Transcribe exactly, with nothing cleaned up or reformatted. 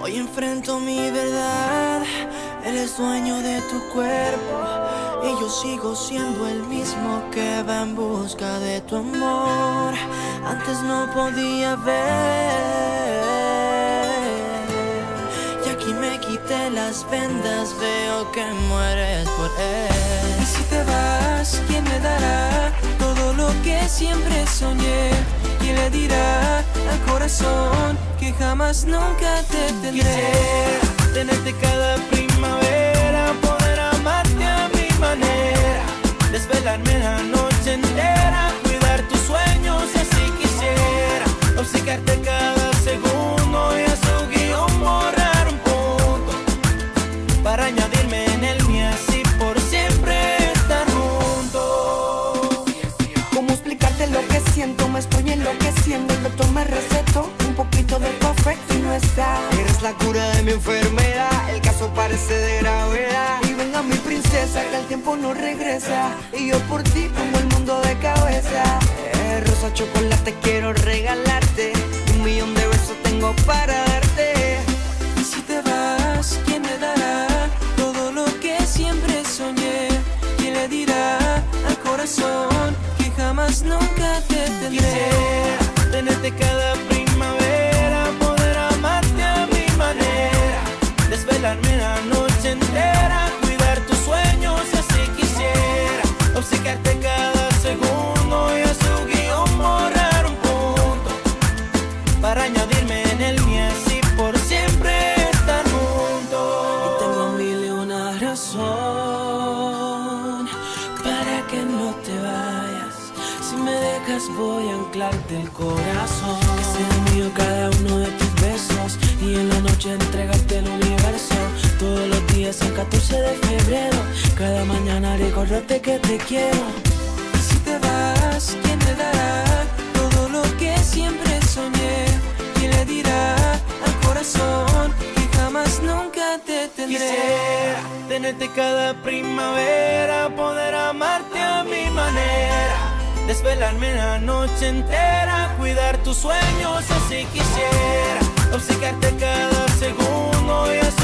Hoy enfrento mi verdad, él es dueño de tu cuerpo y yo sigo siendo el mismo que va en busca de tu amor. Antes no podía ver y aquí me quité las vendas, veo que mueres por él. Y si te vas, ¿quién me dará todo lo que siempre soñé? ¿Quién le dirá al corazón que jamás nunca te tendré? Quisiera tenerte cada primavera, poder amarte a mi manera, desvelarme la noche entera, cuidar tus sueños así quisiera, obcecarte cada segundo y a su guión borrar un punto para añadirme en el mío así por siempre estar juntos. ¿Cómo explicarte lo que siento? Me estoy enloqueciendo, el doctor me recetó un poquito de café y no está. Eres la cura de mi enfermedad, el caso parece de gravedad. Y venga mi princesa, que el tiempo no regresa, y yo por ti pongo el mundo de cabeza. eh, Rosa chocolate quiero regalarte, un millón de besos tengo para darte. Y si te vas, ¿quién me dará todo lo que siempre soñé? ¿Quién le dirá al corazón que jamás nunca te tendré? Quisiera tenerte cada primavera, poder amarte a mi manera, desvelarme la noche entera, cuidar tus sueños así quisiera, obcecarte cada segundo y a su guión borrar un punto para añadirme en el mío así por siempre estar juntos. Y tengo mil y una razón para que no te vayas. Si me dejas voy a anclarte el corazón, que sea mío cada uno de tus besos y en la noche entregarte el universo. Todos los días son catorce de febrero, cada mañana recordarte que te quiero. Y si te vas, ¿quién me dará todo lo que siempre soñé? ¿Quién le dirá al corazón que jamás nunca te tendré? Quisiera tenerte cada primavera, poder amarte a mi manera, desvelarme la noche entera, cuidar tus sueños así quisiera, obcecarte cada segundo y así